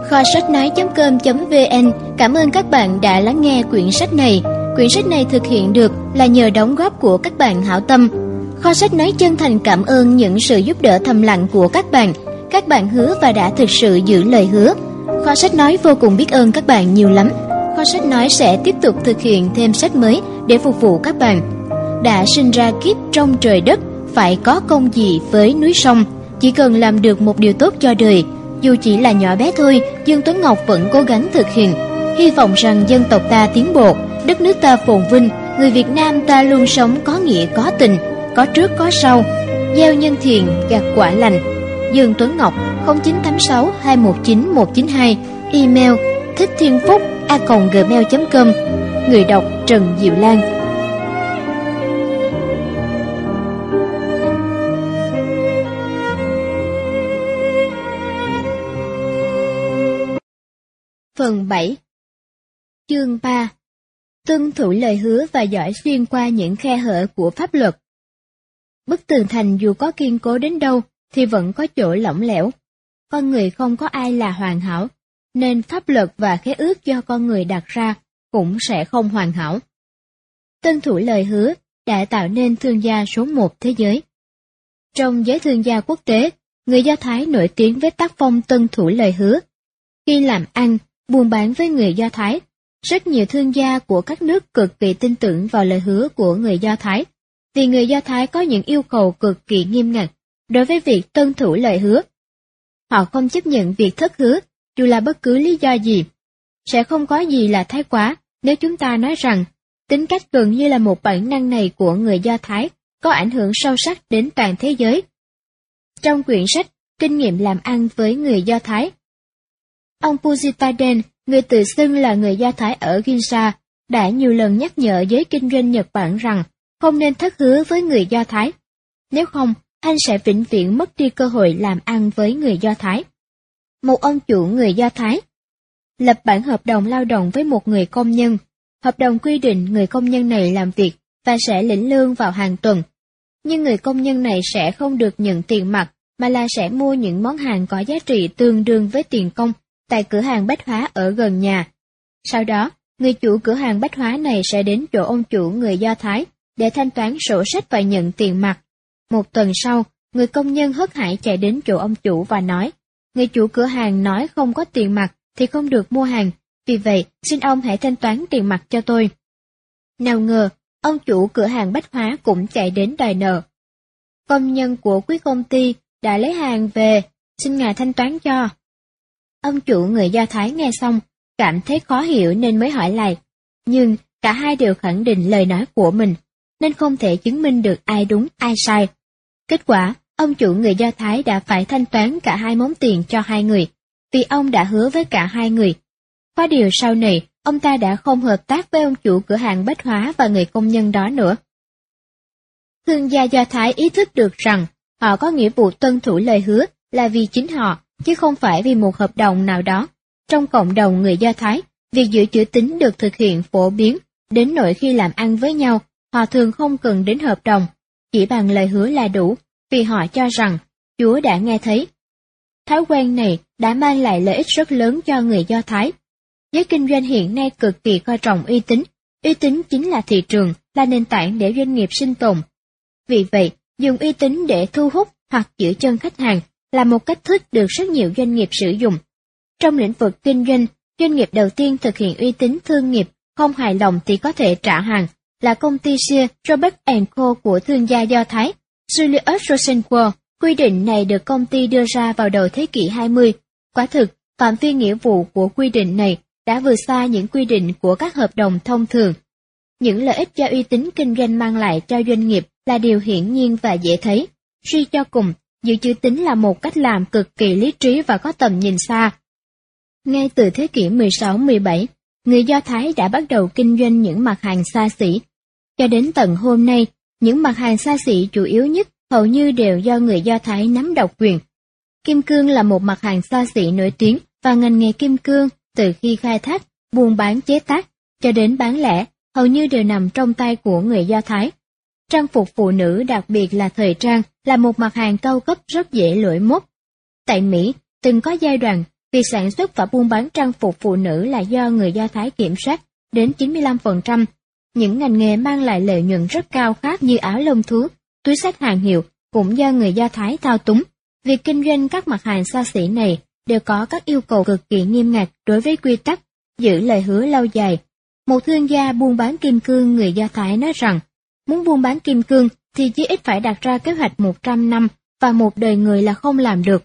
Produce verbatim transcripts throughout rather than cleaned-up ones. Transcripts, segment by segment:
Kho sách nói com vn cảm ơn các bạn đã lắng nghe quyển sách này. Quyển sách này thực hiện được là nhờ đóng góp của các bạn hảo tâm. Kho sách nói chân thành cảm ơn những sự giúp đỡ thầm lặng của các bạn. Các bạn hứa và đã thực sự giữ lời hứa. Kho sách nói vô cùng biết ơn các bạn nhiều lắm. Kho sách nói sẽ tiếp tục thực hiện thêm sách mới để phục vụ các bạn. Đã sinh ra kiếp trong trời đất, phải có công gì với núi sông. Chỉ cần làm được một điều tốt cho đời, dù chỉ là nhỏ bé thôi, Dương Tuấn Ngọc vẫn cố gắng thực hiện. Hy vọng rằng dân tộc ta tiến bộ, đất nước ta phồn vinh, người Việt Nam ta luôn sống có nghĩa có tình, có trước có sau, gieo nhân thiện gặt quả lành. Dương Tuấn Ngọc không chín tám sáu hai một chín một chín hai, email thích thiên phúc a còng gmail chấm com. Người đọc Trần Diệu Lan. Phần bảy. Chương ba. Tuân thủ lời hứa và giỏi xuyên qua những khe hở của pháp luật. Bức tường thành dù có kiên cố đến đâu thì vẫn có chỗ lỏng lẻo. Con người không có ai là hoàn hảo, nên pháp luật và khế ước do con người đặt ra cũng sẽ không hoàn hảo. Tuân thủ lời hứa đã tạo nên thương gia số một thế giới. Trong giới thương gia quốc tế, người Do Thái nổi tiếng với tác phong tuân thủ lời hứa. Khi làm ăn, buôn bán với người Do Thái, rất nhiều thương gia của các nước cực kỳ tin tưởng vào lời hứa của người Do Thái, vì người Do Thái có những yêu cầu cực kỳ nghiêm ngặt đối với việc tuân thủ lời hứa. Họ không chấp nhận việc thất hứa, dù là bất cứ lý do gì. Sẽ không có gì là thái quá nếu chúng ta nói rằng tính cách gần như là một bản năng này của người Do Thái có ảnh hưởng sâu sắc đến toàn thế giới. Trong quyển sách Kinh nghiệm làm ăn với người Do Thái, ông Fujitaden, người tự xưng là người Do Thái ở Ginza, đã nhiều lần nhắc nhở giới kinh doanh Nhật Bản rằng không nên thất hứa với người Do Thái. Nếu không, anh sẽ vĩnh viễn mất đi cơ hội làm ăn với người Do Thái. Một ông chủ người Do Thái lập bản hợp đồng lao động với một người công nhân. Hợp đồng quy định người công nhân này làm việc và sẽ lĩnh lương vào hàng tuần. Nhưng người công nhân này sẽ không được nhận tiền mặt, mà là sẽ mua những món hàng có giá trị tương đương với tiền công tại cửa hàng bách hóa ở gần nhà. Sau đó, người chủ cửa hàng bách hóa này sẽ đến chỗ ông chủ người Do Thái để thanh toán sổ sách và nhận tiền mặt. Một tuần sau, người công nhân hớt hải chạy đến chỗ ông chủ và nói, người chủ cửa hàng nói không có tiền mặt thì không được mua hàng, vì vậy xin ông hãy thanh toán tiền mặt cho tôi. Nào ngờ, ông chủ cửa hàng bách hóa cũng chạy đến đòi nợ. Công nhân của quý công ty đã lấy hàng về, xin ngài thanh toán cho. Ông chủ người Do Thái nghe xong, cảm thấy khó hiểu nên mới hỏi lại, nhưng cả hai đều khẳng định lời nói của mình, nên không thể chứng minh được ai đúng ai sai. Kết quả, ông chủ người Do Thái đã phải thanh toán cả hai món tiền cho hai người, vì ông đã hứa với cả hai người. Có điều sau này, ông ta đã không hợp tác với ông chủ cửa hàng bách hóa và người công nhân đó nữa. Thương gia Do Thái ý thức được rằng họ có nghĩa vụ tuân thủ lời hứa là vì chính họ, chứ không phải vì một hợp đồng nào đó. Trong cộng đồng người Do Thái, việc giữ chữ tín được thực hiện phổ biến, đến nỗi khi làm ăn với nhau, họ thường không cần đến hợp đồng, chỉ bằng lời hứa là đủ, vì họ cho rằng Chúa đã nghe thấy. Thói quen này đã mang lại lợi ích rất lớn cho người Do Thái. Giới kinh doanh hiện nay cực kỳ coi trọng uy tín, uy tín chính là thị trường, là nền tảng để doanh nghiệp sinh tồn. Vì vậy, dùng uy tín để thu hút hoặc giữ chân khách hàng là một cách thức được rất nhiều doanh nghiệp sử dụng. Trong lĩnh vực kinh doanh, doanh nghiệp đầu tiên thực hiện uy tín thương nghiệp, không hài lòng thì có thể trả hàng, là công ty Sears, Roebuck and Co của thương gia Do Thái, Julius Rosenwald. Quy định này được công ty đưa ra vào đầu thế kỷ hai mươi. Quả thực, phạm vi nghĩa vụ của quy định này đã vượt xa những quy định của các hợp đồng thông thường. Những lợi ích do uy tín kinh doanh mang lại cho doanh nghiệp là điều hiển nhiên và dễ thấy. Suy cho cùng, giữ chữ tín là một cách làm cực kỳ lý trí và có tầm nhìn xa. Ngay từ thế kỷ mười sáu mười bảy, người Do Thái đã bắt đầu kinh doanh những mặt hàng xa xỉ. Cho đến tận hôm nay, những mặt hàng xa xỉ chủ yếu nhất hầu như đều do người Do Thái nắm độc quyền. Kim cương là một mặt hàng xa xỉ nổi tiếng, và ngành nghề kim cương từ khi khai thác, buôn bán chế tác cho đến bán lẻ hầu như đều nằm trong tay của người Do Thái. Trang phục phụ nữ, đặc biệt là thời trang, là một mặt hàng cao cấp rất dễ lỗi mốt. Tại Mỹ, từng có giai đoạn Việc sản xuất và buôn bán trang phục phụ nữ là do người Do Thái kiểm soát đến chín mươi lăm phần trăm. Những ngành nghề mang lại lợi nhuận rất cao khác như áo lông thú, túi xách hàng hiệu cũng do người Do Thái thao túng. Việc kinh doanh các mặt hàng xa xỉ này đều có các yêu cầu cực kỳ nghiêm ngặt đối với quy tắc giữ lời hứa lâu dài. Một thương gia buôn bán kim cương người Do Thái nói rằng, muốn buôn bán kim cương thì chí ít phải đặt ra kế hoạch một trăm năm và một đời người là không làm được.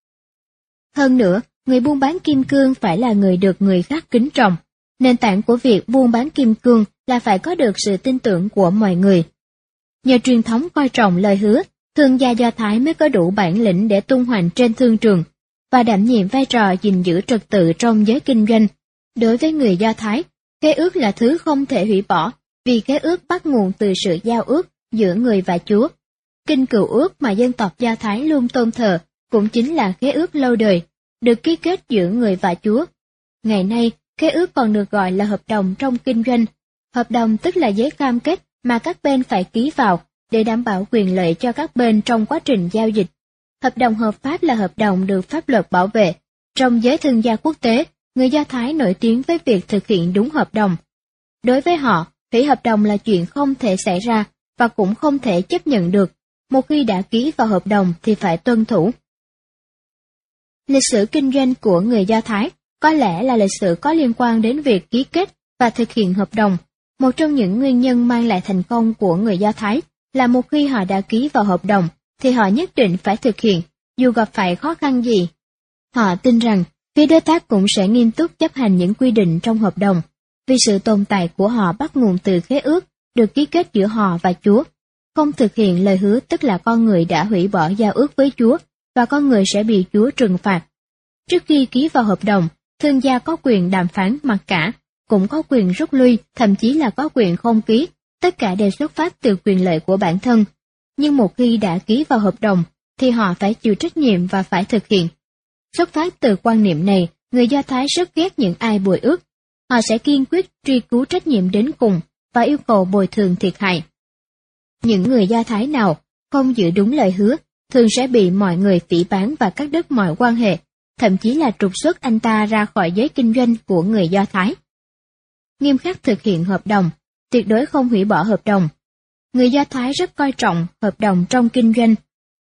Hơn nữa, người buôn bán kim cương phải là người được người khác kính trọng. Nền tảng của việc buôn bán kim cương là phải có được sự tin tưởng của mọi người. Nhờ truyền thống coi trọng lời hứa, thương gia Do Thái mới có đủ bản lĩnh để tung hoành trên thương trường và đảm nhiệm vai trò gìn giữ trật tự trong giới kinh doanh. Đối với người Do Thái, khế ước là thứ không thể hủy bỏ, vì khế ước bắt nguồn từ sự giao ước giữa người và Chúa. Kinh Cựu Ước mà dân tộc Do Thái luôn tôn thờ cũng chính là khế ước lâu đời, được ký kết giữa người và Chúa. Ngày nay, khế ước còn được gọi là hợp đồng trong kinh doanh. Hợp đồng tức là giấy cam kết mà các bên phải ký vào để đảm bảo quyền lợi cho các bên trong quá trình giao dịch. Hợp đồng hợp pháp là hợp đồng được pháp luật bảo vệ. Trong giới thương gia quốc tế, người Do Thái nổi tiếng với việc thực hiện đúng hợp đồng. Đối với họ, hủy hợp đồng là chuyện không thể xảy ra và cũng không thể chấp nhận được. Một khi đã ký vào hợp đồng thì phải tuân thủ. Lịch sử kinh doanh của người Do Thái có lẽ là lịch sử có liên quan đến việc ký kết và thực hiện hợp đồng. Một trong những nguyên nhân mang lại thành công của người Do Thái là một khi họ đã ký vào hợp đồng thì họ nhất định phải thực hiện, dù gặp phải khó khăn gì. Họ tin rằng phía đối tác cũng sẽ nghiêm túc chấp hành những quy định trong hợp đồng, vì sự tồn tại của họ bắt nguồn từ khế ước được ký kết giữa họ và Chúa. Không thực hiện lời hứa tức là con người đã hủy bỏ giao ước với Chúa và con người sẽ bị Chúa trừng phạt. Trước khi ký vào hợp đồng, thương gia có quyền đàm phán mặc cả, cũng có quyền rút lui, thậm chí là có quyền không ký, tất cả đều xuất phát từ quyền lợi của bản thân. Nhưng một khi đã ký vào hợp đồng, thì họ phải chịu trách nhiệm và phải thực hiện. Xuất phát từ quan niệm này, người Do Thái rất ghét những ai bội ước. Họ sẽ kiên quyết truy cứu trách nhiệm đến cùng và yêu cầu bồi thường thiệt hại. Những người Do Thái nào không giữ đúng lời hứa, thường sẽ bị mọi người phỉ báng và cắt đứt mọi quan hệ, thậm chí là trục xuất anh ta ra khỏi giới kinh doanh của người Do Thái. Nghiêm khắc thực hiện hợp đồng, tuyệt đối không hủy bỏ hợp đồng. Người Do Thái rất coi trọng hợp đồng trong kinh doanh.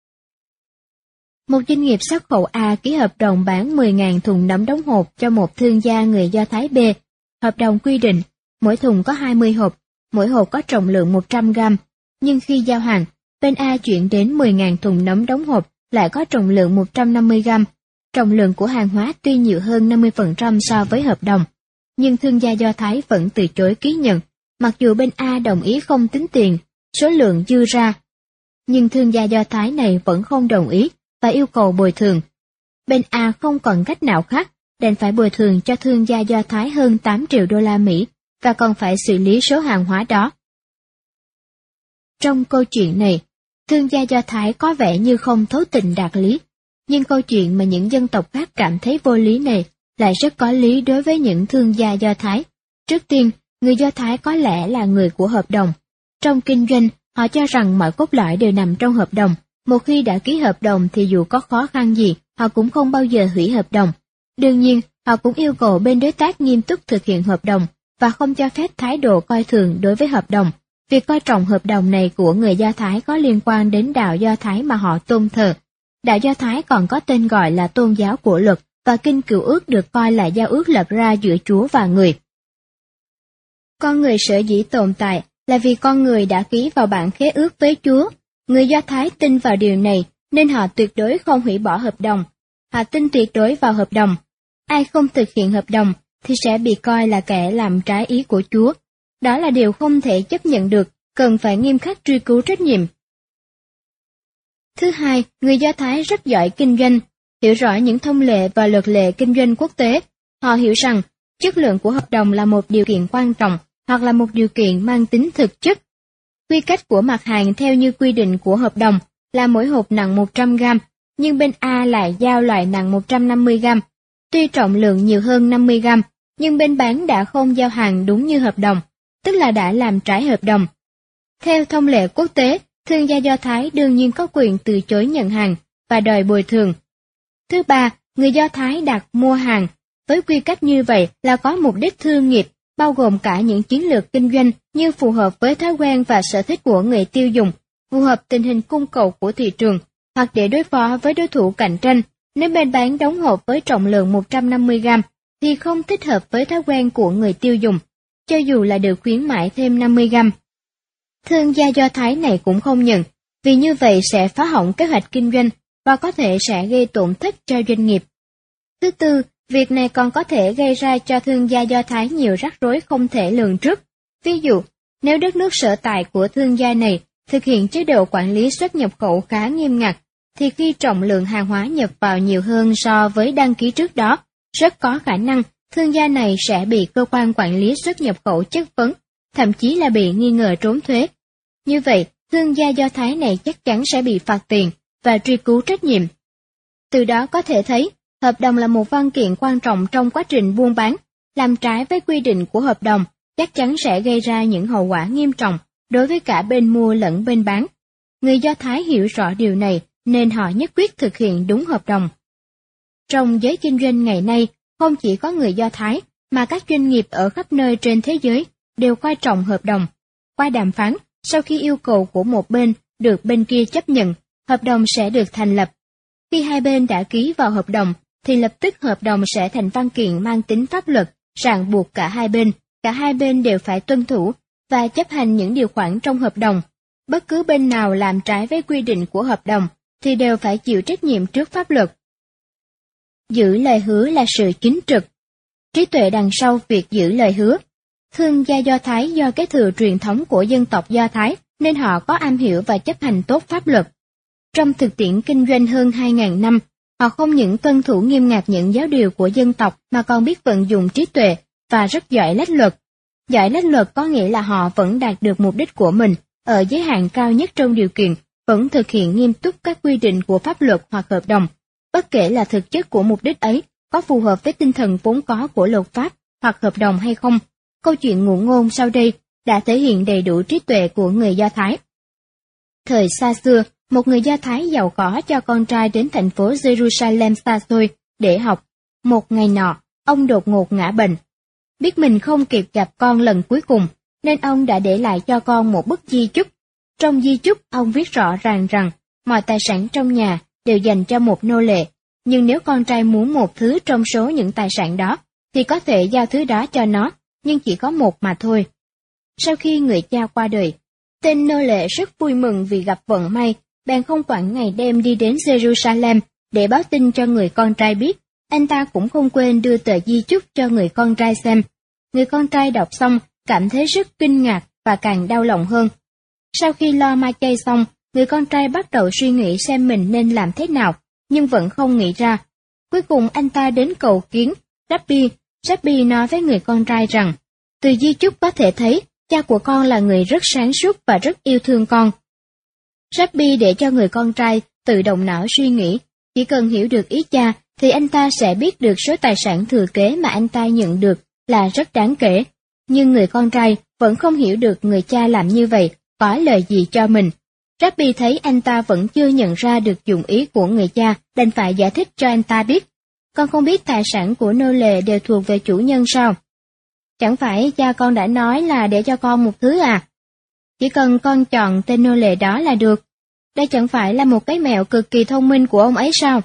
Một doanh nghiệp xuất khẩu A ký hợp đồng bán mười nghìn thùng nấm đóng hộp cho một thương gia người Do Thái B. Hợp đồng quy định, mỗi thùng có hai mươi hộp, mỗi hộp có trọng lượng một trăm gam. Nhưng khi giao hàng, bên A chuyển đến mười nghìn thùng nấm đóng hộp lại có trọng lượng một trăm năm mươi gam. Trọng lượng của hàng hóa tuy nhiều hơn năm mươi phần trăm so với hợp đồng, nhưng thương gia Do Thái vẫn từ chối ký nhận, mặc dù bên A đồng ý không tính tiền, số lượng dư ra. Nhưng thương gia Do Thái này vẫn không đồng ý và yêu cầu bồi thường. Bên A không còn cách nào khác, đành phải bồi thường cho thương gia Do Thái hơn tám triệu đô la Mỹ và còn phải xử lý số hàng hóa đó. Trong câu chuyện này, thương gia Do Thái có vẻ như không thấu tình đạt lý, nhưng câu chuyện mà những dân tộc khác cảm thấy vô lý này lại rất có lý đối với những thương gia Do Thái. Trước tiên, người Do Thái có lẽ là người của hợp đồng. Trong kinh doanh, họ cho rằng mọi cốt lõi đều nằm trong hợp đồng. Một khi đã ký hợp đồng thì dù có khó khăn gì, họ cũng không bao giờ hủy hợp đồng. Đương nhiên, họ cũng yêu cầu bên đối tác nghiêm túc thực hiện hợp đồng và không cho phép thái độ coi thường đối với hợp đồng. Việc coi trọng hợp đồng này của người Do Thái có liên quan đến đạo Do Thái mà họ tôn thờ. Đạo Do Thái còn có tên gọi là tôn giáo của luật, và Kinh Cựu Ước được coi là giao ước lập ra giữa Chúa và người. Con người sở dĩ tồn tại là vì con người đã ký vào bản khế ước với Chúa. Người Do Thái tin vào điều này nên họ tuyệt đối không hủy bỏ hợp đồng. Họ tin tuyệt đối vào hợp đồng. Ai không thực hiện hợp đồng thì sẽ bị coi là kẻ làm trái ý của Chúa. Đó là điều không thể chấp nhận được, cần phải nghiêm khắc truy cứu trách nhiệm. Thứ hai, người Do Thái rất giỏi kinh doanh, hiểu rõ những thông lệ và luật lệ kinh doanh quốc tế. Họ hiểu rằng chất lượng của hợp đồng là một điều kiện quan trọng hoặc là một điều kiện mang tính thực chất. Quy cách của mặt hàng theo như quy định của hợp đồng là mỗi hộp nặng một trăm gam, nhưng bên A lại giao loại nặng một trăm năm mươi gam. Tuy trọng lượng nhiều hơn năm mươi gam, nhưng bên bán đã không giao hàng đúng như hợp đồng, tức là đã làm trái hợp đồng. Theo thông lệ quốc tế, thương gia Do Thái đương nhiên có quyền từ chối nhận hàng và đòi bồi thường. Thứ ba, người Do Thái đặt mua hàng với quy cách như vậy là có mục đích thương nghiệp, bao gồm cả những chiến lược kinh doanh như phù hợp với thói quen và sở thích của người tiêu dùng, phù hợp tình hình cung cầu của thị trường, hoặc để đối phó với đối thủ cạnh tranh. Nếu bên bán đóng hộp với trọng lượng một trăm năm mươi gam, thì không thích hợp với thói quen của người tiêu dùng, cho dù là được khuyến mãi thêm năm mươi gam. Thương gia Do Thái này cũng không nhận, vì như vậy sẽ phá hỏng kế hoạch kinh doanh và có thể sẽ gây tổn thất cho doanh nghiệp. Thứ tư, việc này còn có thể gây ra cho thương gia Do Thái nhiều rắc rối không thể lường trước. Ví dụ, nếu đất nước sở tại của thương gia này thực hiện chế độ quản lý xuất nhập khẩu khá nghiêm ngặt, thì khi trọng lượng hàng hóa nhập vào nhiều hơn so với đăng ký trước đó, rất có khả năng thương gia này sẽ bị cơ quan quản lý xuất nhập khẩu chất vấn, thậm chí là bị nghi ngờ trốn thuế. Như vậy, thương gia Do Thái này chắc chắn sẽ bị phạt tiền và truy cứu trách nhiệm. Từ đó có thể thấy, hợp đồng là một văn kiện quan trọng trong quá trình buôn bán, làm trái với quy định của hợp đồng chắc chắn sẽ gây ra những hậu quả nghiêm trọng đối với cả bên mua lẫn bên bán. Người Do Thái hiểu rõ điều này nên họ nhất quyết thực hiện đúng hợp đồng. Trong giới kinh doanh ngày nay, không chỉ có người Do Thái, mà các doanh nghiệp ở khắp nơi trên thế giới đều coi trọng hợp đồng. Qua đàm phán, sau khi yêu cầu của một bên được bên kia chấp nhận, hợp đồng sẽ được thành lập. Khi hai bên đã ký vào hợp đồng, thì lập tức hợp đồng sẽ thành văn kiện mang tính pháp luật, ràng buộc cả hai bên, cả hai bên đều phải tuân thủ và chấp hành những điều khoản trong hợp đồng. Bất cứ bên nào làm trái với quy định của hợp đồng, thì đều phải chịu trách nhiệm trước pháp luật. Giữ lời hứa là sự chính trực. Trí tuệ đằng sau việc giữ lời hứa. Thương gia Do Thái do kế thừa truyền thống của dân tộc Do Thái, nên họ có am hiểu và chấp hành tốt pháp luật. Trong thực tiễn kinh doanh hơn hai nghìn năm, họ không những tuân thủ nghiêm ngặt những giáo điều của dân tộc mà còn biết vận dụng trí tuệ và rất giỏi lách luật. Giỏi lách luật có nghĩa là họ vẫn đạt được mục đích của mình ở giới hạn cao nhất trong điều kiện, vẫn thực hiện nghiêm túc các quy định của pháp luật hoặc hợp đồng, bất kể là thực chất của mục đích ấy có phù hợp với tinh thần vốn có của luật pháp hoặc hợp đồng hay không. Câu chuyện ngụ ngôn sau đây đã thể hiện đầy đủ trí tuệ của người Do Thái. Thời xa xưa, một người Do Thái giàu có cho con trai đến thành phố Jerusalem xa xôi để học. Một ngày nọ, ông đột ngột ngã bệnh. Biết mình không kịp gặp con lần cuối cùng, nên ông đã để lại cho con một bức di chúc. Trong di chúc, ông viết rõ ràng rằng mọi tài sản trong nhà đều dành cho một nô lệ, nhưng nếu con trai muốn một thứ trong số những tài sản đó, thì có thể giao thứ đó cho nó, nhưng chỉ có một mà thôi. Sau khi người cha qua đời, tên nô lệ rất vui mừng vì gặp vận may, bèn không quản ngày đêm đi đến Jerusalem để báo tin cho người con trai biết. Anh ta cũng không quên đưa tờ di chúc cho người con trai xem. Người con trai đọc xong, cảm thấy rất kinh ngạc và càng đau lòng hơn. Sau khi lo ma chay xong, người con trai bắt đầu suy nghĩ xem mình nên làm thế nào, nhưng vẫn không nghĩ ra. Cuối cùng anh ta đến cầu kiến Rabbi. Rabbi nói với người con trai rằng, từ di chúc có thể thấy, cha của con là người rất sáng suốt và rất yêu thương con. Rabbi để cho người con trai tự động não suy nghĩ, chỉ cần hiểu được ý cha, thì anh ta sẽ biết được số tài sản thừa kế mà anh ta nhận được là rất đáng kể. Nhưng người con trai vẫn không hiểu được người cha làm như vậy có lợi gì cho mình. Rabbi thấy anh ta vẫn chưa nhận ra được dụng ý của người cha, đành phải giải thích cho anh ta biết. Con không biết tài sản của nô lệ đều thuộc về chủ nhân sao? Chẳng phải cha con đã nói là để cho con một thứ à? Chỉ cần con chọn tên nô lệ đó là được. Đây chẳng phải là một cái mẹo cực kỳ thông minh của ông ấy sao?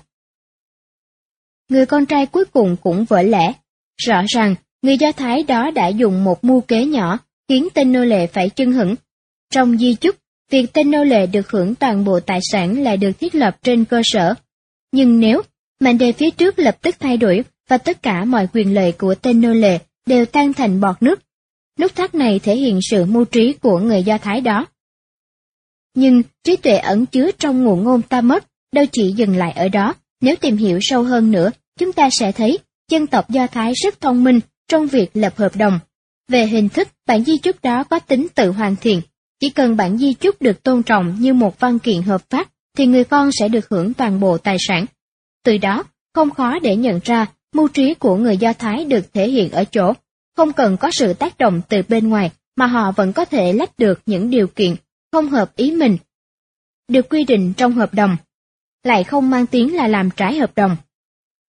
Người con trai cuối cùng cũng vỡ lẽ. Rõ ràng, người Do Thái đó đã dùng một mưu kế nhỏ, khiến tên nô lệ phải chưng hửng. Trong di chúc, việc tên nô lệ được hưởng toàn bộ tài sản lại được thiết lập trên cơ sở. Nhưng nếu mệnh đề phía trước lập tức thay đổi và tất cả mọi quyền lợi của tên nô lệ đều tan thành bọt nước, nút thắt này thể hiện sự mưu trí của người Do Thái đó. Nhưng trí tuệ ẩn chứa trong ngụ ngôn Talmud đâu chỉ dừng lại ở đó. Nếu tìm hiểu sâu hơn nữa, chúng ta sẽ thấy dân tộc Do Thái rất thông minh trong việc lập hợp đồng. Về hình thức, bản di chúc đó có tính tự hoàn thiện. Chỉ cần bản di chúc được tôn trọng như một văn kiện hợp pháp, thì người con sẽ được hưởng toàn bộ tài sản. Từ đó, không khó để nhận ra mưu trí của người Do Thái được thể hiện ở chỗ, không cần có sự tác động từ bên ngoài, mà họ vẫn có thể lách được những điều kiện không hợp ý mình, được quy định trong hợp đồng, lại không mang tiếng là làm trái hợp đồng.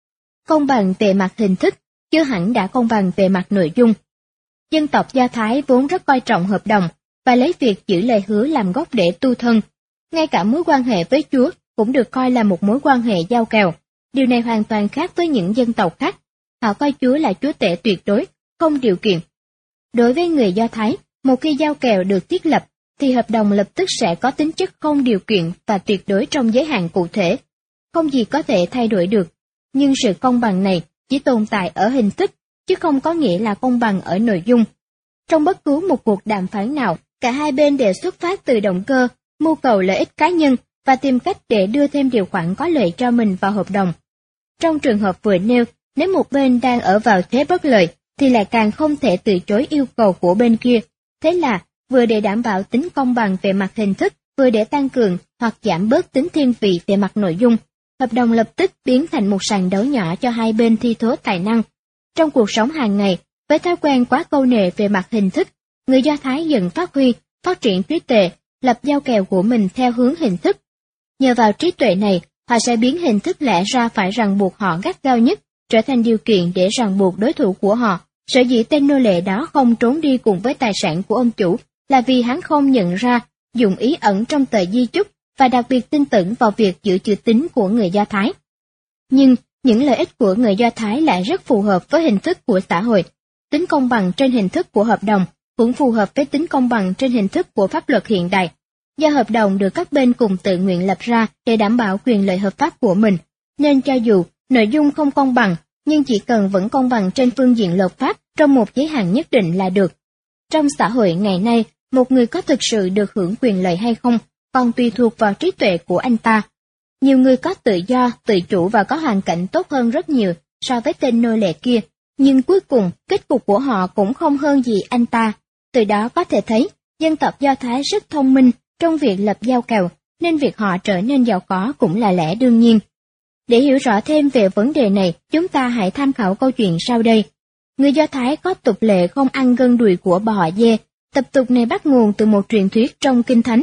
công bằng về mặt hình thức, chưa hẳn đã công bằng về mặt nội dung. Dân tộc Do Thái vốn rất coi trọng hợp đồng, và lấy việc giữ lời hứa làm gốc để tu thân. Ngay cả mối quan hệ với Chúa cũng được coi là một mối quan hệ giao kèo. Điều này hoàn toàn khác với những dân tộc khác. Họ coi Chúa là Chúa tể tuyệt đối, không điều kiện. Đối với người Do Thái, một khi giao kèo được thiết lập, thì hợp đồng lập tức sẽ có tính chất không điều kiện và tuyệt đối trong giới hạn cụ thể. Không gì có thể thay đổi được. Nhưng sự công bằng này chỉ tồn tại ở hình thức, chứ không có nghĩa là công bằng ở nội dung. Trong bất cứ một cuộc đàm phán nào, cả hai bên đều xuất phát từ động cơ, mưu cầu lợi ích cá nhân và tìm cách để đưa thêm điều khoản có lợi cho mình vào hợp đồng. Trong trường hợp vừa nêu, nếu một bên đang ở vào thế bất lợi, thì lại càng không thể từ chối yêu cầu của bên kia. Thế là, vừa để đảm bảo tính công bằng về mặt hình thức, vừa để tăng cường hoặc giảm bớt tính thiên vị về mặt nội dung, hợp đồng lập tức biến thành một sàn đấu nhỏ cho hai bên thi thố tài năng. Trong cuộc sống hàng ngày, với thói quen quá câu nệ về mặt hình thức, người Do Thái dần phát huy, phát triển trí tuệ, lập giao kèo của mình theo hướng hình thức. Nhờ vào trí tuệ này, họ sẽ biến hình thức lẽ ra phải ràng buộc họ gắt gao nhất, trở thành điều kiện để ràng buộc đối thủ của họ. Sở dĩ tên nô lệ đó không trốn đi cùng với tài sản của ông chủ, là vì hắn không nhận ra, dụng ý ẩn trong tờ di chúc và đặc biệt tin tưởng vào việc giữ chữ tín của người Do Thái. Nhưng, những lợi ích của người Do Thái lại rất phù hợp với hình thức của xã hội. Tính công bằng trên hình thức của hợp đồng cũng phù hợp với tính công bằng trên hình thức của pháp luật hiện đại. Do hợp đồng được các bên cùng tự nguyện lập ra để đảm bảo quyền lợi hợp pháp của mình, nên cho dù nội dung không công bằng, nhưng chỉ cần vẫn công bằng trên phương diện luật pháp trong một giới hạn nhất định là được. Trong xã hội ngày nay, một người có thực sự được hưởng quyền lợi hay không còn tùy thuộc vào trí tuệ của anh ta. Nhiều người có tự do, tự chủ và có hoàn cảnh tốt hơn rất nhiều so với tên nô lệ kia, nhưng cuối cùng kết cục của họ cũng không hơn gì anh ta. Từ đó có thể thấy, dân tộc Do Thái rất thông minh trong việc lập giao kèo, nên việc họ trở nên giàu có cũng là lẽ đương nhiên. Để hiểu rõ thêm về vấn đề này, chúng ta hãy tham khảo câu chuyện sau đây. Người Do Thái có tục lệ không ăn gân đùi của bò dê. Tập tục này bắt nguồn từ một truyền thuyết trong Kinh Thánh.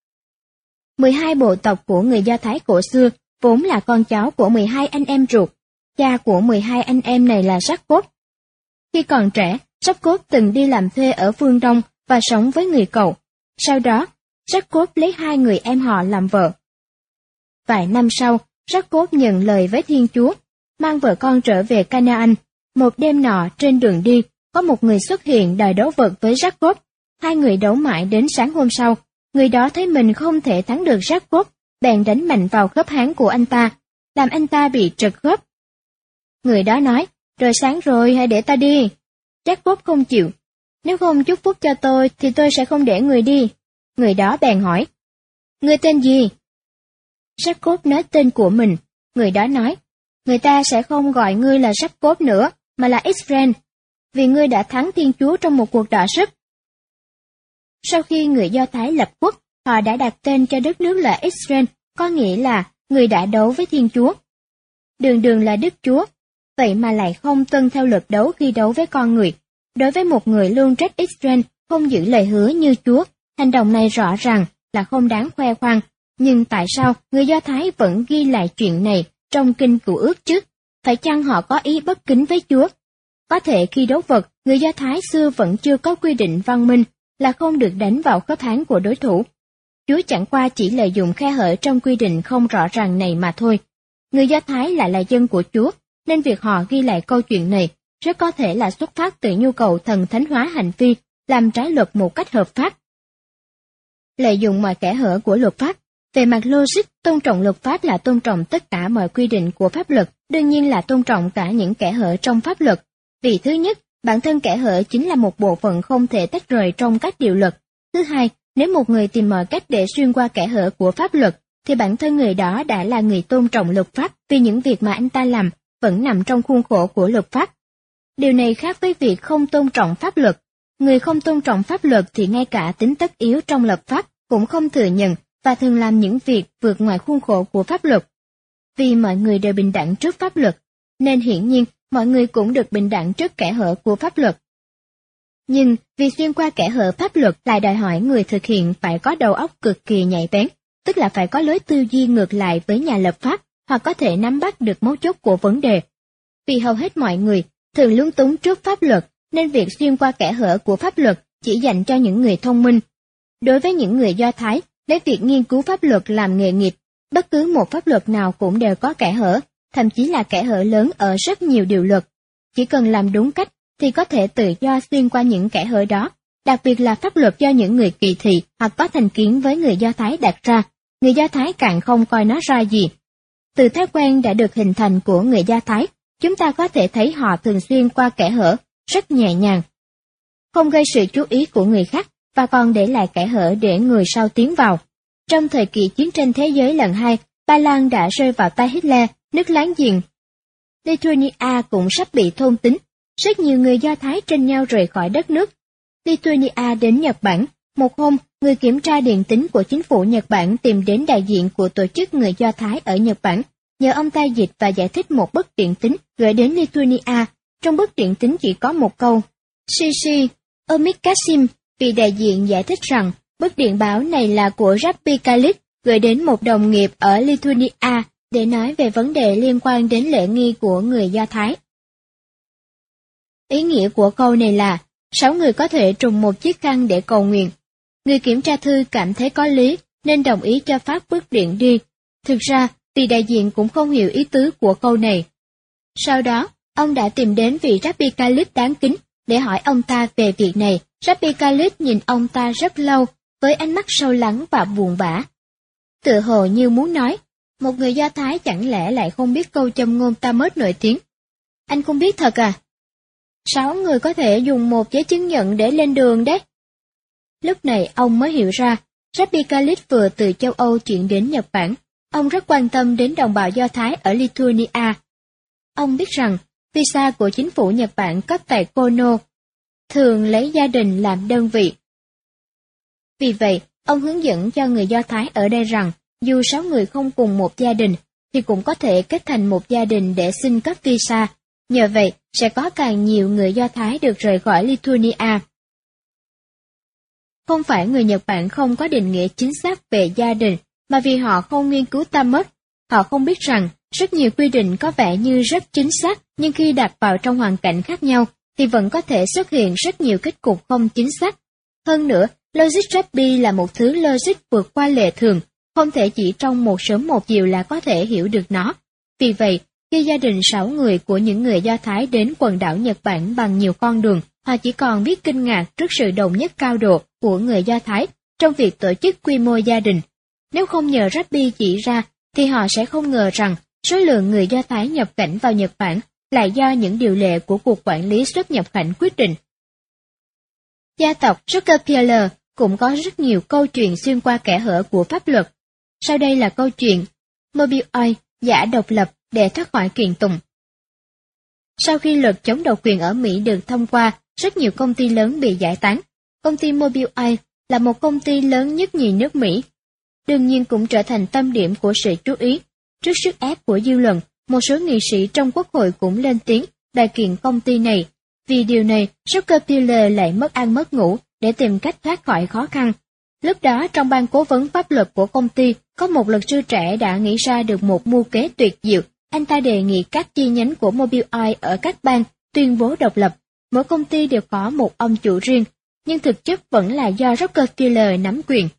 mười hai bộ tộc của người Do Thái cổ xưa vốn là con cháu của mười hai anh em ruột. Cha của mười hai anh em này là Jacob. Khi còn trẻ, Jacob từng đi làm thuê ở phương Đông và sống với người cậu. Sau đó, Jacob lấy hai người em họ làm vợ. Vài năm sau, Jacob nhận lời với Thiên Chúa, mang vợ con trở về Canaan. Một đêm nọ trên đường đi, có một người xuất hiện đòi đấu vật với Jacob. Hai người đấu mãi đến sáng hôm sau. Người đó thấy mình không thể thắng được Jacob, bèn đánh mạnh vào khớp háng của anh ta, làm anh ta bị trật khớp. Người đó nói, rồi sáng rồi, hãy để ta đi. Jacob không chịu. Nếu không chúc phúc cho tôi, thì tôi sẽ không để người đi. Người đó bèn hỏi, người tên gì? Jacob nói tên của mình. Người đó nói, người ta sẽ không gọi ngươi là Jacob nữa, mà là Israel, vì ngươi đã thắng Thiên Chúa trong một cuộc đọ sức. Sau khi người Do Thái lập quốc, họ đã đặt tên cho đất nước là Israel, có nghĩa là người đã đấu với Thiên Chúa. Đường đường là Đức Chúa, vậy mà lại không tuân theo luật đấu khi đấu với con người. Đối với một người luôn trách Israel không giữ lời hứa như Chúa, hành động này rõ ràng là không đáng khoe khoang. Nhưng tại sao người Do Thái vẫn ghi lại chuyện này trong Kinh Cựu Ước chứ? Phải chăng họ có ý bất kính với Chúa? Có thể khi đấu vật, người Do Thái xưa vẫn chưa có quy định văn minh là không được đánh vào khớp háng của đối thủ. Chúa chẳng qua chỉ lợi dụng khe hở trong quy định không rõ ràng này mà thôi. Người Do Thái lại là dân của Chúa, nên việc họ ghi lại câu chuyện này rất có thể là xuất phát từ nhu cầu thần thánh hóa hành vi, làm trái luật một cách hợp pháp. Lợi dụng mọi kẽ hở của luật pháp. Về mặt logic, tôn trọng luật pháp là tôn trọng tất cả mọi quy định của pháp luật, đương nhiên là tôn trọng cả những kẽ hở trong pháp luật. Vì thứ nhất, bản thân kẽ hở chính là một bộ phận không thể tách rời trong các điều luật. Thứ hai, nếu một người tìm mọi cách để xuyên qua kẽ hở của pháp luật, thì bản thân người đó đã là người tôn trọng luật pháp, vì những việc mà anh ta làm vẫn nằm trong khuôn khổ của luật pháp. Điều này khác với việc không tôn trọng pháp luật. Người không tôn trọng pháp luật thì ngay cả tính tất yếu trong lập pháp cũng không thừa nhận, và thường làm những việc vượt ngoài khuôn khổ của pháp luật. Vì mọi người đều bình đẳng trước pháp luật, nên hiển nhiên mọi người cũng được bình đẳng trước kẽ hở của pháp luật. Nhưng vì xuyên qua kẽ hở pháp luật lại đòi hỏi người thực hiện phải có đầu óc cực kỳ nhạy bén, tức là phải có lối tư duy ngược lại với nhà lập pháp, hoặc có thể nắm bắt được mấu chốt của vấn đề. vì hầu hết mọi người thường lúng túng trước pháp luật, nên việc xuyên qua kẽ hở của pháp luật chỉ dành cho những người thông minh. Đối với những người Do Thái, lấy việc nghiên cứu pháp luật làm nghề nghiệp, bất cứ một pháp luật nào cũng đều có kẽ hở, thậm chí là kẽ hở lớn ở rất nhiều điều luật. Chỉ cần làm đúng cách thì có thể tự do xuyên qua những kẽ hở đó, đặc biệt là pháp luật do những người kỳ thị hoặc có thành kiến với người Do Thái đặt ra, người Do Thái càng không coi nó ra gì. Từ thói quen đã được hình thành của người Do Thái, chúng ta có thể thấy họ thường xuyên qua kẽ hở, rất nhẹ nhàng, không gây sự chú ý của người khác và còn để lại kẽ hở để người sau tiến vào. Trong thời kỳ chiến tranh thế giới lần hai, Ba Lan đã rơi vào tay Hitler, nước láng giềng. Lithuania cũng sắp bị thôn tính, rất nhiều người Do Thái tranh nhau rời khỏi đất nước. Lithuania đến Nhật Bản, một hôm, người kiểm tra điện tín của chính phủ Nhật Bản tìm đến đại diện của tổ chức người Do Thái ở Nhật Bản, nhờ ông ta dịch và giải thích một bức điện tín gửi đến Lithuania. Trong bức điện tín chỉ có một câu, Shishi, Omikasim, vị đại diện giải thích rằng bức điện báo này là của Rabbi Khalid gửi đến một đồng nghiệp ở Lithuania để nói về vấn đề liên quan đến lễ nghi của người Do Thái. Ý nghĩa của câu này là, sáu người có thể trùng một chiếc khăn để cầu nguyện. Người kiểm tra thư cảm thấy có lý nên đồng ý cho phát bức điện đi. Thực ra, vị đại diện cũng không hiểu ý tứ của câu này. Sau đó, ông đã tìm đến vị Rabbi Khalid đáng kính để hỏi ông ta về việc này. Rabbi Khalid nhìn ông ta rất lâu với ánh mắt sâu lắng và buồn bã. Tựa hồ như muốn nói, một người Do Thái chẳng lẽ lại không biết câu châm ngôn Talmud nổi tiếng. Anh không biết thật à? Sáu người có thể dùng một giấy chứng nhận để lên đường đấy. Lúc này ông mới hiểu ra, Rabbi Khalid vừa từ châu Âu chuyển đến Nhật Bản. Ông rất quan tâm đến đồng bào Do Thái ở Lithuania. Ông biết rằng, visa của chính phủ Nhật Bản cấp tại Kono thường lấy gia đình làm đơn vị. Vì vậy, ông hướng dẫn cho người Do Thái ở đây rằng, dù sáu người không cùng một gia đình, thì cũng có thể kết thành một gia đình để xin cấp visa. Nhờ vậy, sẽ có càng nhiều người Do Thái được rời khỏi Lithuania. Không phải người Nhật Bản không có định nghĩa chính xác về gia đình, mà vì họ không nghiên cứu Talmud, họ không biết rằng rất nhiều quy định có vẻ như rất chính xác, nhưng khi đặt vào trong hoàn cảnh khác nhau, thì vẫn có thể xuất hiện rất nhiều kết cục không chính xác. Hơn nữa, logic Rabbi là một thứ logic vượt qua lệ thường, không thể chỉ trong một sớm một chiều là có thể hiểu được nó. Vì vậy, khi gia đình sáu người của những người Do Thái đến quần đảo Nhật Bản bằng nhiều con đường, họ chỉ còn biết kinh ngạc trước sự đồng nhất cao độ của người Do Thái trong việc tổ chức quy mô gia đình. Nếu không nhờ Rabbi chỉ ra, thì họ sẽ không ngờ rằng số lượng người Do Thái nhập cảnh vào Nhật Bản lại do những điều lệ của Cục Quản lý xuất nhập cảnh quyết định. Gia tộc Rockefeller cũng có rất nhiều câu chuyện xuyên qua kẽ hở của pháp luật. Sau đây là câu chuyện Mobile giả độc lập để thoát khỏi kiện tụng. Sau khi luật chống độc quyền ở Mỹ được thông qua, rất nhiều công ty lớn bị giải tán. Công ty Mobile là một công ty lớn nhất nhì nước Mỹ, đương nhiên cũng trở thành tâm điểm của sự chú ý. Trước sức ép của dư luận, một số nghị sĩ trong quốc hội cũng lên tiếng đòi kiện công ty này. Vì điều này, Rockefeller lại mất ăn mất ngủ để tìm cách thoát khỏi khó khăn. Lúc đó trong ban cố vấn pháp luật của công ty, có một luật sư trẻ đã nghĩ ra được một mưu kế tuyệt diệu. Anh ta đề nghị các chi nhánh của Mobile ở các bang tuyên bố độc lập. Mỗi công ty đều có một ông chủ riêng, nhưng thực chất vẫn là do Rockefeller nắm quyền.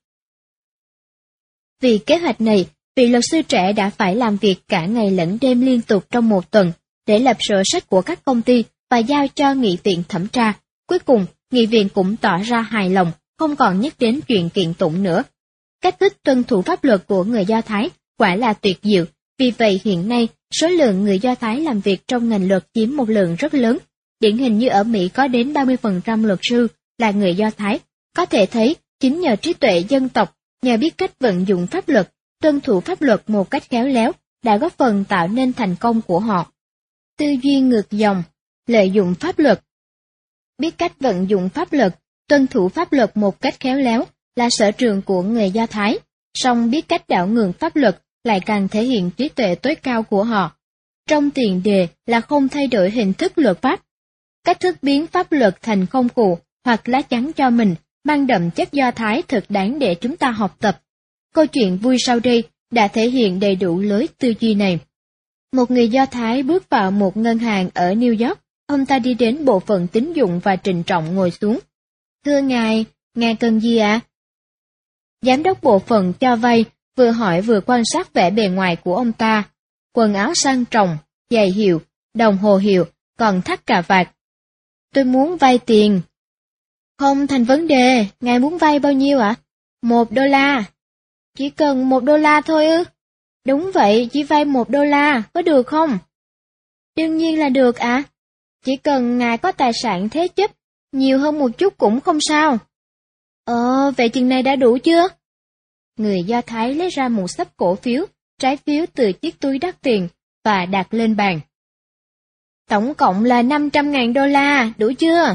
Vì kế hoạch này, vị luật sư trẻ đã phải làm việc cả ngày lẫn đêm liên tục trong một tuần để lập sổ sách của các công ty và giao cho nghị viện thẩm tra. Cuối cùng, nghị viện cũng tỏ ra hài lòng, không còn nhắc đến chuyện kiện tụng nữa. Cách thức tuân thủ pháp luật của người Do Thái quả là tuyệt diệu, vì vậy hiện nay số lượng người Do Thái làm việc trong ngành luật chiếm một lượng rất lớn. Điển hình như ở Mỹ có đến ba mươi phần trăm luật sư là người Do Thái. Có thể thấy, chính nhờ trí tuệ dân tộc, nhờ biết cách vận dụng pháp luật, tuân thủ pháp luật một cách khéo léo, đã góp phần tạo nên thành công của họ. Tư duy ngược dòng, lợi dụng pháp luật. Biết cách vận dụng pháp luật, tuân thủ pháp luật một cách khéo léo là sở trường của người Do Thái, song biết cách đảo ngược pháp luật lại càng thể hiện trí tuệ tối cao của họ. Trong tiền đề là không thay đổi hình thức luật pháp. Cách thức biến pháp luật thành công cụ hoặc lá chắn cho mình mang đậm chất Do Thái thật đáng để chúng ta học tập. Câu chuyện vui sau đây đã thể hiện đầy đủ lối tư duy này. Một người Do Thái bước vào một ngân hàng ở New York, ông ta đi đến bộ phận tín dụng và trịnh trọng ngồi xuống. Thưa ngài, ngài cần gì ạ? À? Giám đốc bộ phận cho vay vừa hỏi vừa quan sát vẻ bề ngoài của ông ta. Quần áo sang trọng, giày hiệu, đồng hồ hiệu, còn thắt cà vạt. Tôi muốn vay tiền. Không thành vấn đề, ngài muốn vay bao nhiêu ạ? À? Một đô la. Chỉ cần một đô la thôi ư? Đúng vậy, chỉ vay một đô la, có được không? Đương nhiên là được ạ. À? Chỉ cần ngài có tài sản thế chấp, nhiều hơn một chút cũng không sao. Ờ, vậy chừng này đã đủ chưa? Người Do Thái lấy ra một xấp cổ phiếu, trái phiếu từ chiếc túi đắt tiền, và đặt lên bàn. Tổng cộng là năm trăm ngàn đô la, đủ chưa?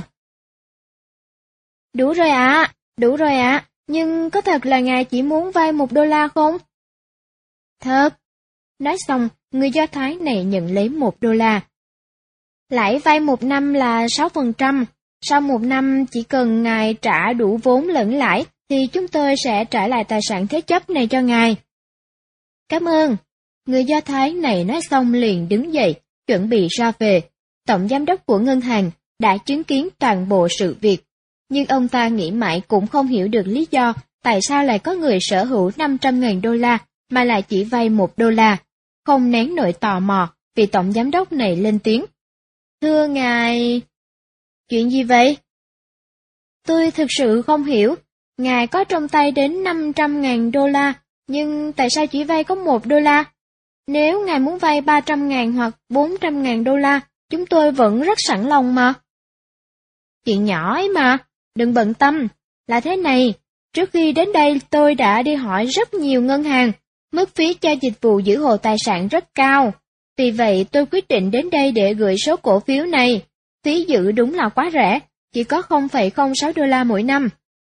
Đủ rồi ạ, à, đủ rồi ạ, à. Nhưng có thật là ngài chỉ muốn vay một đô la không? Thật. Nói xong, người Do Thái này nhận lấy một đô la. Lãi vay một năm là sáu phần trăm, sau một năm chỉ cần ngài trả đủ vốn lẫn lãi, thì chúng tôi sẽ trả lại tài sản thế chấp này cho ngài. Cảm ơn. Người Do Thái này nói xong liền đứng dậy, chuẩn bị ra về. Tổng giám đốc của ngân hàng đã chứng kiến toàn bộ sự việc. Nhưng ông ta nghĩ mãi cũng không hiểu được lý do tại sao lại có người sở hữu năm trăm ngàn đô la mà lại chỉ vay một đô la. Không nén nổi tò mò, vì tổng giám đốc này lên tiếng. Thưa ngài... Chuyện gì vậy? Tôi thực sự không hiểu. Ngài có trong tay đến năm trăm ngàn đô la, nhưng tại sao chỉ vay có một đô la? Nếu ngài muốn vay ba trăm ngàn hoặc bốn trăm ngàn đô la, chúng tôi vẫn rất sẵn lòng mà. Chuyện nhỏ ấy mà, đừng bận tâm. Là thế này, trước khi đến đây tôi đã đi hỏi rất nhiều ngân hàng, mức phí cho dịch vụ giữ hộ tài sản rất cao. Vì vậy tôi quyết định đến đây để gửi số cổ phiếu này. Phí giữ đúng là quá rẻ, chỉ có không phẩy không sáu đô la mỗi năm.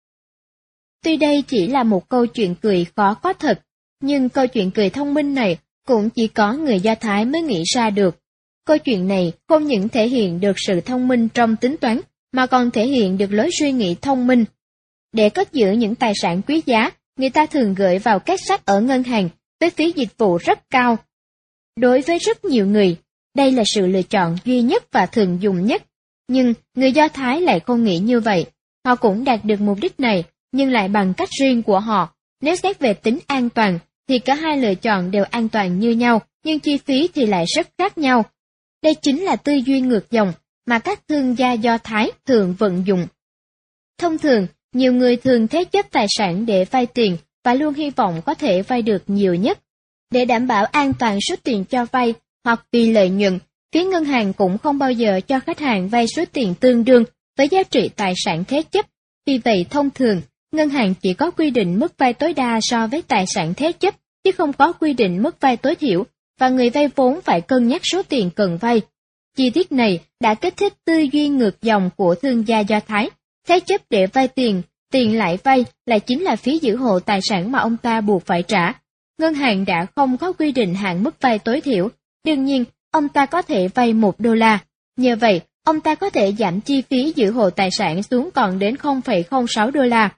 Tuy đây chỉ là một câu chuyện cười khó có thật, nhưng câu chuyện cười thông minh này cũng chỉ có người Do Thái mới nghĩ ra được. Câu chuyện này không những thể hiện được sự thông minh trong tính toán, mà còn thể hiện được lối suy nghĩ thông minh. Để cất giữ những tài sản quý giá, người ta thường gửi vào két sắt ở ngân hàng với phí dịch vụ rất cao. Đối với rất nhiều người, đây là sự lựa chọn duy nhất và thường dùng nhất. Nhưng người Do Thái lại không nghĩ như vậy. Họ cũng đạt được mục đích này, nhưng lại bằng cách riêng của họ. Nếu xét về tính an toàn, thì cả hai lựa chọn đều an toàn như nhau, nhưng chi phí thì lại rất khác nhau. Đây chính là tư duy ngược dòng mà các thương gia Do Thái thường vận dụng. Thông thường, nhiều người thường thế chấp tài sản để vay tiền và luôn hy vọng có thể vay được nhiều nhất. Để đảm bảo an toàn số tiền cho vay hoặc vì lợi nhuận, phía ngân hàng cũng không bao giờ cho khách hàng vay số tiền tương đương với giá trị tài sản thế chấp. Vì vậy, thông thường, ngân hàng chỉ có quy định mức vay tối đa so với tài sản thế chấp, chứ không có quy định mức vay tối thiểu, và người vay vốn phải cân nhắc số tiền cần vay. Chi tiết này đã kích thích tư duy ngược dòng của thương gia Do Thái. Thế chấp để vay tiền, tiền lại vay là chính là phí giữ hộ tài sản mà ông ta buộc phải trả. Ngân hàng đã không có quy định hạn mức vay tối thiểu, đương nhiên, ông ta có thể vay một đô la. Nhờ vậy, ông ta có thể giảm chi phí giữ hộ tài sản xuống còn đến không phẩy không sáu đô la.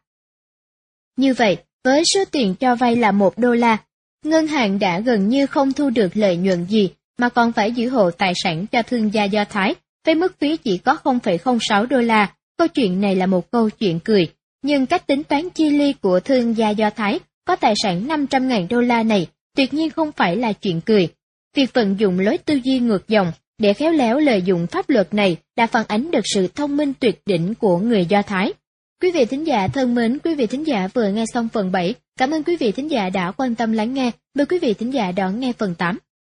Như vậy, với số tiền cho vay là một đô la, ngân hàng đã gần như không thu được lợi nhuận gì, mà còn phải giữ hộ tài sản cho thương gia Do Thái, với mức phí chỉ có không phẩy không sáu đô la. Câu chuyện này là một câu chuyện cười, nhưng cách tính toán chi ly của thương gia Do Thái có tài sản năm trăm ngàn đô la này tuyệt nhiên không phải là chuyện cười. Việc vận dụng lối tư duy ngược dòng để khéo léo lợi dụng pháp luật này đã phản ánh được sự thông minh tuyệt đỉnh của người Do Thái. Quý vị thính giả thân mến, quý vị thính giả vừa nghe xong phần bảy. Cảm ơn quý vị thính giả đã quan tâm lắng nghe. Mời quý vị thính giả đón nghe phần tám.